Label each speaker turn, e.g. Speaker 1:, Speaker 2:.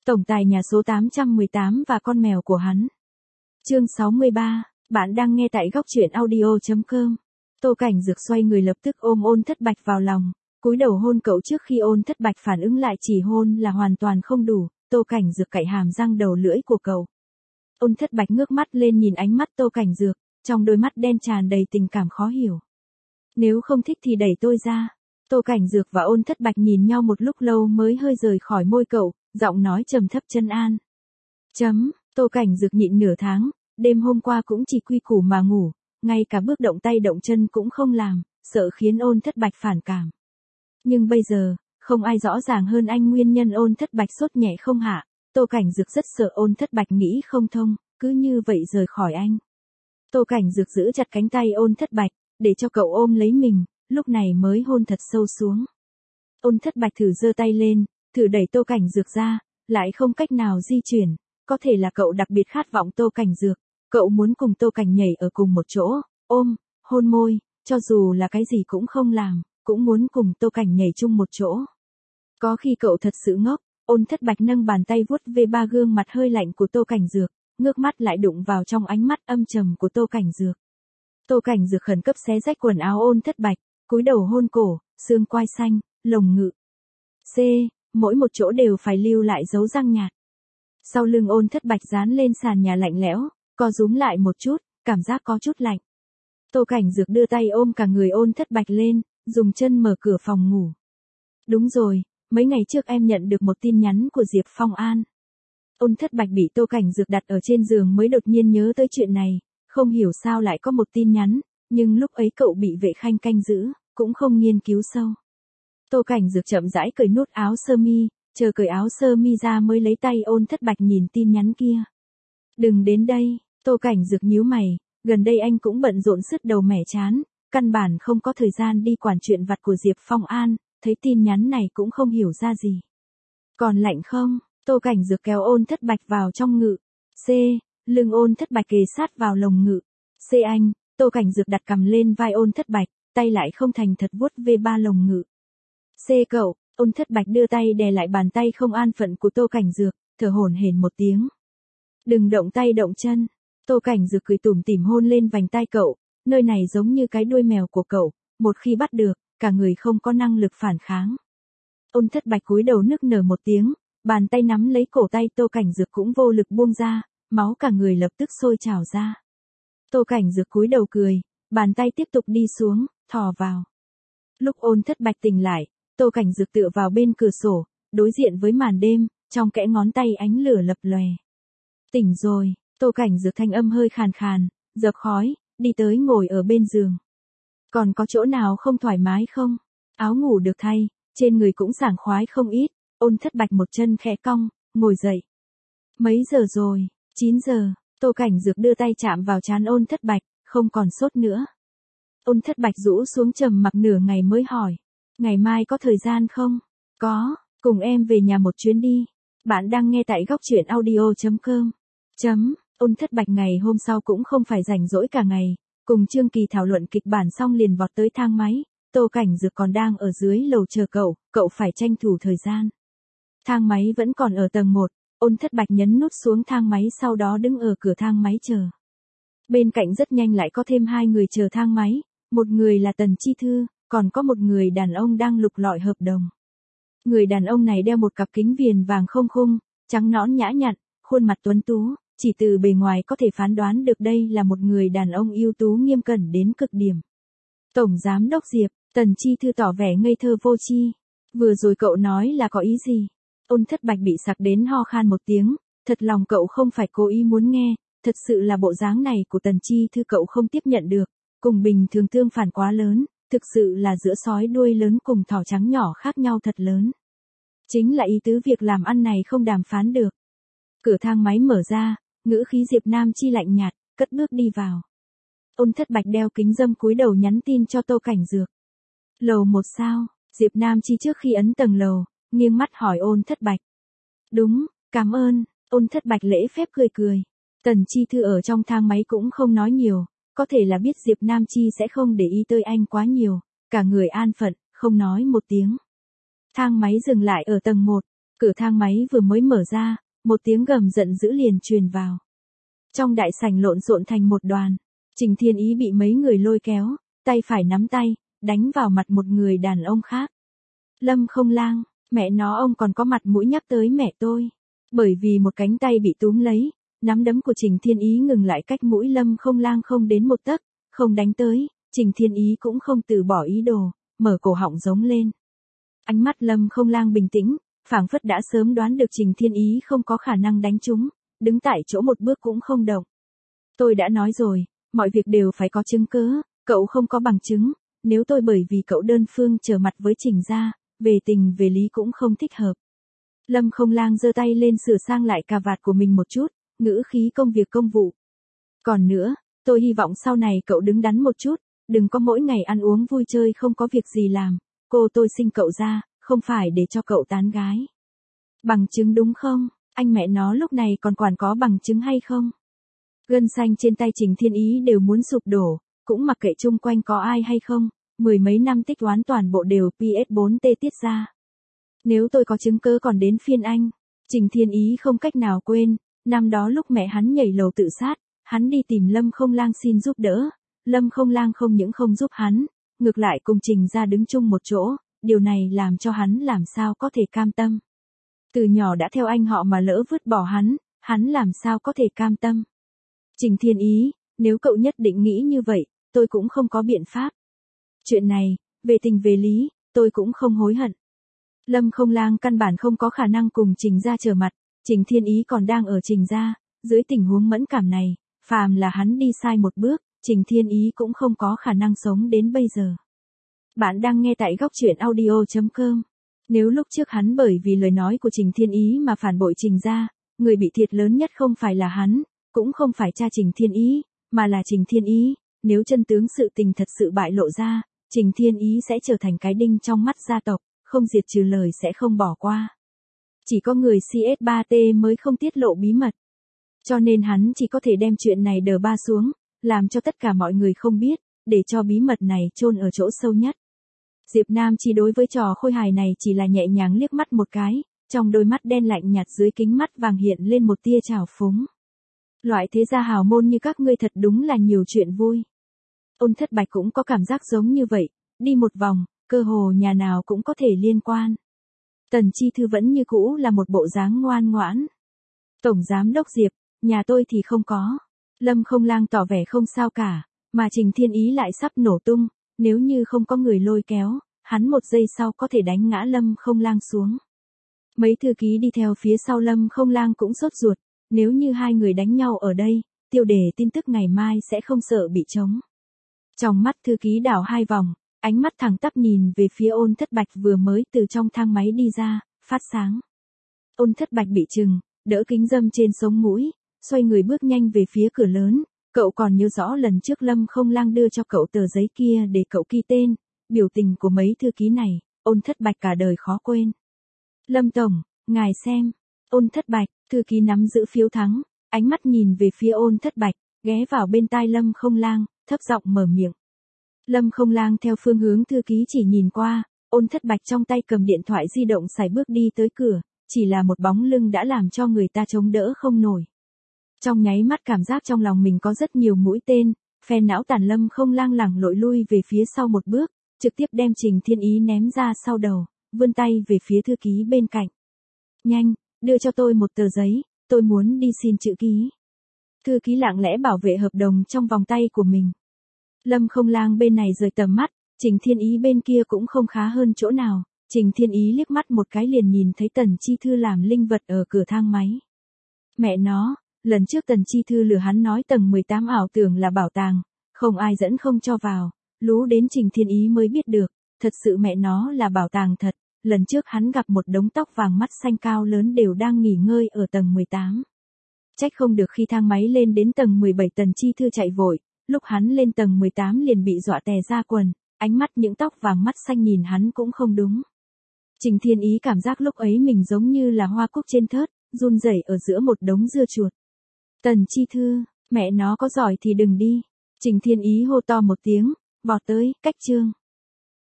Speaker 1: Tổng tài nhà số 818 và con mèo của hắn. Chương 63, bạn đang nghe tại góc truyện audio.com. Tô Cảnh Dược xoay người lập tức ôm Ôn Thất Bạch vào lòng, cúi đầu hôn cậu trước khi Ôn Thất Bạch phản ứng lại, chỉ hôn là hoàn toàn không đủ, Tô Cảnh Dược cạy hàm răng đầu lưỡi của cậu. Ôn Thất Bạch ngước mắt lên nhìn ánh mắt Tô Cảnh Dược, trong đôi mắt đen tràn đầy tình cảm khó hiểu. Nếu không thích thì đẩy tôi ra. Tô Cảnh Dược và Ôn Thất Bạch nhìn nhau một lúc lâu mới hơi rời khỏi môi cậu, giọng nói trầm thấp trấn an. Tô Cảnh Dược nhịn nửa tháng, đêm hôm qua cũng chỉ quy củ mà ngủ, ngay cả bước động tay động chân cũng không làm, sợ khiến Ôn Thất Bạch phản cảm. Nhưng bây giờ, không ai rõ ràng hơn anh nguyên nhân Ôn Thất Bạch sốt nhẹ không hạ. Tô Cảnh Dược rất sợ Ôn Thất Bạch nghĩ không thông, cứ như vậy rời khỏi anh. Tô Cảnh Dược giữ chặt cánh tay Ôn Thất Bạch, để cho cậu ôm lấy mình, lúc này mới hôn thật sâu xuống. Ôn Thất Bạch thử giơ tay lên, thử đẩy Tô Cảnh Dược ra, lại không cách nào di chuyển, có thể là cậu đặc biệt khát vọng Tô Cảnh Dược, cậu muốn cùng Tô Cảnh nhảy ở cùng một chỗ, ôm, hôn môi, cho dù là cái gì cũng không làm, cũng muốn cùng Tô Cảnh nhảy chung một chỗ. Có khi cậu thật sự ngốc. Ôn Thất Bạch nâng bàn tay vuốt về ba gương mặt hơi lạnh của Tô Cảnh Dược, ngước mắt lại đụng vào trong ánh mắt âm trầm của Tô Cảnh Dược. Tô Cảnh Dược khẩn cấp xé rách quần áo Ôn Thất Bạch, cúi đầu hôn cổ, xương quai xanh, lồng ngực. Mỗi một chỗ đều phải lưu lại dấu răng nhạt. Sau lưng Ôn Thất Bạch dán lên sàn nhà lạnh lẽo, co rúm lại một chút, cảm giác có chút lạnh. Tô Cảnh Dược đưa tay ôm cả người Ôn Thất Bạch lên, dùng chân mở cửa phòng ngủ. Đúng rồi. Mấy ngày trước em nhận được một tin nhắn của Diệp Phong An. Ôn Thất Bạch bị Tô Cảnh Dược đặt ở trên giường mới đột nhiên nhớ tới chuyện này, không hiểu sao lại có một tin nhắn, nhưng lúc ấy cậu bị vệ khanh canh giữ, cũng không nghiên cứu sâu. Tô Cảnh Dược chậm rãi cởi nút áo sơ mi, chờ cởi áo sơ mi ra mới lấy tay Ôn Thất Bạch nhìn tin nhắn kia. Đừng đến đây, Tô Cảnh Dược nhíu mày, gần đây anh cũng bận rộn sứt đầu mẻ chán, căn bản không có thời gian đi quản chuyện vặt của Diệp Phong An. Thấy tin nhắn này cũng không hiểu ra gì. Còn lạnh không? Tô Cảnh Dược kéo Ôn Thất Bạch vào trong ngự. Lưng Ôn Thất Bạch kề sát vào lồng ngự. Anh, Tô Cảnh Dược đặt cằm lên vai Ôn Thất Bạch, tay lại không thành thật vuốt về ba lồng ngự. Cậu, Ôn Thất Bạch đưa tay đè lại bàn tay không an phận của Tô Cảnh Dược, thở hổn hển một tiếng. Đừng động tay động chân. Tô Cảnh Dược cười tủm tỉm hôn lên vành tai cậu, nơi này giống như cái đuôi mèo của cậu, một khi bắt được, cả người không có năng lực phản kháng. Ôn Thất Bạch cúi đầu nức nở một tiếng, bàn tay nắm lấy cổ tay Tô Cảnh Dược cũng vô lực buông ra, máu cả người lập tức sôi trào ra. Tô Cảnh Dược cúi đầu cười, bàn tay tiếp tục đi xuống, thò vào. Lúc Ôn Thất Bạch tỉnh lại, Tô Cảnh Dược tựa vào bên cửa sổ, đối diện với màn đêm, trong kẽ ngón tay ánh lửa lập lòe. Tỉnh rồi, Tô Cảnh Dược thanh âm hơi khàn khàn, dập khói, đi tới ngồi ở bên giường. Còn có chỗ nào không thoải mái không? Áo ngủ được thay, trên người cũng sảng khoái không ít. Ôn Thất Bạch một chân khẽ cong, ngồi dậy. Mấy giờ rồi? 9 giờ. Tô Cảnh Dược đưa tay chạm vào trán Ôn Thất Bạch, không còn sốt nữa. Ôn Thất Bạch rũ xuống trầm mặc nửa ngày mới hỏi. Ngày mai có thời gian không? Có, cùng em về nhà một chuyến đi. Bạn đang nghe tại góc truyện audio.com. Ôn Thất Bạch ngày hôm sau cũng không phải rảnh rỗi cả ngày. Cùng Trương Kỳ thảo luận kịch bản xong liền vọt tới thang máy, Tô Cảnh Dược còn đang ở dưới lầu chờ cậu phải tranh thủ thời gian. Thang máy vẫn còn ở tầng 1, Ôn Thất Bạch nhấn nút xuống thang máy sau đó đứng ở cửa thang máy chờ. Bên cạnh rất nhanh lại có thêm 2 người chờ thang máy, một người là Tần Chi Thư, còn có một người đàn ông đang lục lọi hợp đồng. Người đàn ông này đeo một cặp kính viền vàng không khung, trắng nõn nhã nhặn, khuôn mặt tuấn tú. Chỉ từ bề ngoài có thể phán đoán được đây là một người đàn ông ưu tú nghiêm cẩn đến cực điểm. Tổng Giám đốc Diệp, Tần Chi Thư tỏ vẻ ngây thơ vô tri. Vừa rồi cậu nói là có ý gì? Ôn Thất Bạch bị sặc đến ho khan một tiếng, thật lòng cậu không phải cố ý muốn nghe, thật sự là bộ dáng này của Tần Chi Thư cậu không tiếp nhận được, cùng bình thường tương phản quá lớn, thực sự là giữa sói đuôi lớn cùng thỏ trắng nhỏ khác nhau thật lớn. Chính là ý tứ việc làm ăn này không đàm phán được. Cửa thang máy mở ra. Ngữ khí Diệp Nam Chi lạnh nhạt, cất bước đi vào. Ôn Thất Bạch đeo kính râm cúi đầu nhắn tin cho Tô Cảnh Dược. Lầu 1 sao? Diệp Nam Chi trước khi ấn tầng lầu, nghiêng mắt hỏi Ôn Thất Bạch. Đúng, cảm ơn. Ôn Thất Bạch lễ phép cười. Tần Chi Thư ở trong thang máy cũng không nói nhiều, có thể là biết Diệp Nam Chi sẽ không để ý tới anh quá nhiều, cả người an phận, không nói một tiếng. Thang máy dừng lại ở tầng 1. Cửa thang máy vừa mới mở ra, một tiếng gầm giận dữ liền truyền vào. Trong đại sảnh lộn xộn thành một đoàn, Trình Thiên Ý bị mấy người lôi kéo, tay phải nắm tay, đánh vào mặt một người đàn ông khác. Lâm Không Lang, mẹ nó ông còn có mặt mũi nhắc tới mẹ tôi. Bởi vì một cánh tay bị túm lấy, nắm đấm của Trình Thiên Ý ngừng lại cách mũi Lâm Không Lang không đến một tấc, không đánh tới, Trình Thiên Ý cũng không từ bỏ ý đồ, mở cổ họng giống lên. Ánh mắt Lâm Không Lang bình tĩnh, phảng phất đã sớm đoán được Trình Thiên Ý không có khả năng đánh trúng, đứng tại chỗ một bước cũng không động. Tôi đã nói rồi, mọi việc đều phải có chứng cứ, cậu không có bằng chứng, nếu tôi bởi vì cậu đơn phương trở mặt với Trình gia, về tình về lý cũng không thích hợp. Lâm Không Lang giơ tay lên sửa sang lại cà vạt của mình một chút, ngữ khí công việc công vụ. Còn nữa, tôi hy vọng sau này cậu đứng đắn một chút, đừng có mỗi ngày ăn uống vui chơi không có việc gì làm, cô tôi sinh cậu ra, không phải để cho cậu tán gái. Bằng chứng đúng không? Anh mẹ nó lúc này còn quản có bằng chứng hay không? Gân xanh trên tay Trình Thiên Ý đều muốn sụp đổ, cũng mặc kệ chung quanh có ai hay không, mười mấy năm tích toán toàn bộ đều PS4T tiết ra. Nếu tôi có chứng cứ còn đến phiên anh. Trình Thiên Ý không cách nào quên, năm đó lúc mẹ hắn nhảy lầu tự sát, hắn đi tìm Lâm Không Lang xin giúp đỡ, Lâm Không Lang không những không giúp hắn, ngược lại cùng Trình gia đứng chung một chỗ, điều này làm cho hắn làm sao có thể cam tâm. Từ nhỏ đã theo anh họ mà lỡ vứt bỏ hắn làm sao có thể cam tâm. Trình Thiên Ý, nếu cậu nhất định nghĩ như vậy, tôi cũng không có biện pháp. Chuyện này, về tình về lý, tôi cũng không hối hận. Lâm Không Lang căn bản không có khả năng cùng Trình gia trở mặt, Trình Thiên Ý còn đang ở Trình gia, dưới tình huống mẫn cảm này, phàm là hắn đi sai một bước, Trình Thiên Ý cũng không có khả năng sống đến bây giờ. Bạn đang nghe tại góc truyện audio.com. Nếu lúc trước hắn bởi vì lời nói của Trình Thiên Ý mà phản bội Trình gia, người bị thiệt lớn nhất không phải là hắn, cũng không phải cha Trình Thiên Ý, mà là Trình Thiên Ý. Nếu chân tướng sự tình thật sự bại lộ ra, Trình Thiên Ý sẽ trở thành cái đinh trong mắt gia tộc, không diệt trừ lời sẽ không bỏ qua. Chỉ có người CS3T mới không tiết lộ bí mật. Cho nên hắn chỉ có thể đem chuyện này đờ ba xuống, làm cho tất cả mọi người không biết, để cho bí mật này chôn ở chỗ sâu nhất. Diệp Nam Chi đối với trò khôi hài này chỉ là nhẹ nhàng liếc mắt một cái, trong đôi mắt đen lạnh nhạt dưới kính mắt vàng hiện lên một tia trào phúng. Loại thế gia hào môn như các ngươi thật đúng là nhiều chuyện vui. Ôn Thất Bạch cũng có cảm giác giống như vậy, đi một vòng, cơ hồ nhà nào cũng có thể liên quan. Tần Chi Thư vẫn như cũ là một bộ dáng ngoan ngoãn. Tổng giám đốc Diệp, nhà tôi thì không có. Lâm Không Lang tỏ vẻ không sao cả, mà Trình Thiên Ý lại sắp nổ tung, nếu như không có người lôi kéo, hắn một giây sau có thể đánh ngã Lâm Không Lang xuống. Mấy thư ký đi theo phía sau Lâm Không Lang cũng sốt ruột, nếu như hai người đánh nhau ở đây, tiêu đề tin tức ngày mai sẽ không sợ bị trống. Trong mắt thư ký đảo hai vòng, ánh mắt thẳng tắp nhìn về phía Ôn Thất Bạch vừa mới từ trong thang máy đi ra, phát sáng. Ôn Thất Bạch bị trừng, đỡ kính râm trên sống mũi, xoay người bước nhanh về phía cửa lớn. Cậu còn nhớ rõ lần trước Lâm Không Lang đưa cho cậu tờ giấy kia để cậu ghi tên, biểu tình của mấy thư ký này, Ôn Thất Bạch cả đời khó quên. Lâm Tổng, ngài xem. Ôn Thất Bạch, thư ký nắm giữ phiếu thắng, ánh mắt nhìn về phía Ôn Thất Bạch, ghé vào bên tai Lâm Không Lang, thấp giọng mở miệng. Lâm Không Lang theo phương hướng thư ký chỉ nhìn qua, Ôn Thất Bạch trong tay cầm điện thoại di động sải bước đi tới cửa, chỉ là một bóng lưng đã làm cho người ta chống đỡ không nổi. Trong nháy mắt cảm giác trong lòng mình có rất nhiều mũi tên, phe não tàn Lâm Không Lang lẳng lội lui về phía sau một bước, trực tiếp đem Trình Thiên Ý ném ra sau đầu, vươn tay về phía thư ký bên cạnh. Nhanh, đưa cho tôi một tờ giấy, tôi muốn đi xin chữ ký. Thư ký lặng lẽ bảo vệ hợp đồng trong vòng tay của mình. Lâm Không Lang bên này rời tầm mắt, Trình Thiên Ý bên kia cũng không khá hơn chỗ nào. Trình Thiên Ý liếc mắt một cái liền nhìn thấy Tần Chi Thư làm linh vật ở cửa thang máy. Mẹ nó, lần trước Tần Chi Thư lừa hắn nói tầng 18 ảo tưởng là bảo tàng, không ai dẫn không cho vào, lú đến Trình Thiên Ý mới biết được, thật sự mẹ nó là bảo tàng thật, lần trước hắn gặp một đống tóc vàng mắt xanh cao lớn đều đang nghỉ ngơi ở tầng 18. Trách không được khi thang máy lên đến tầng 17 Tần Chi Thư chạy vội, lúc hắn lên tầng 18 liền bị dọa tè ra quần, ánh mắt những tóc vàng mắt xanh nhìn hắn cũng không đúng. Trình Thiên Ý cảm giác lúc ấy mình giống như là hoa cúc trên thớt, run rẩy ở giữa một đống dưa chuột. Tần Chi Thư, mẹ nó có giỏi thì đừng đi. Trình Thiên Ý hô to một tiếng, vọt tới, cách chương.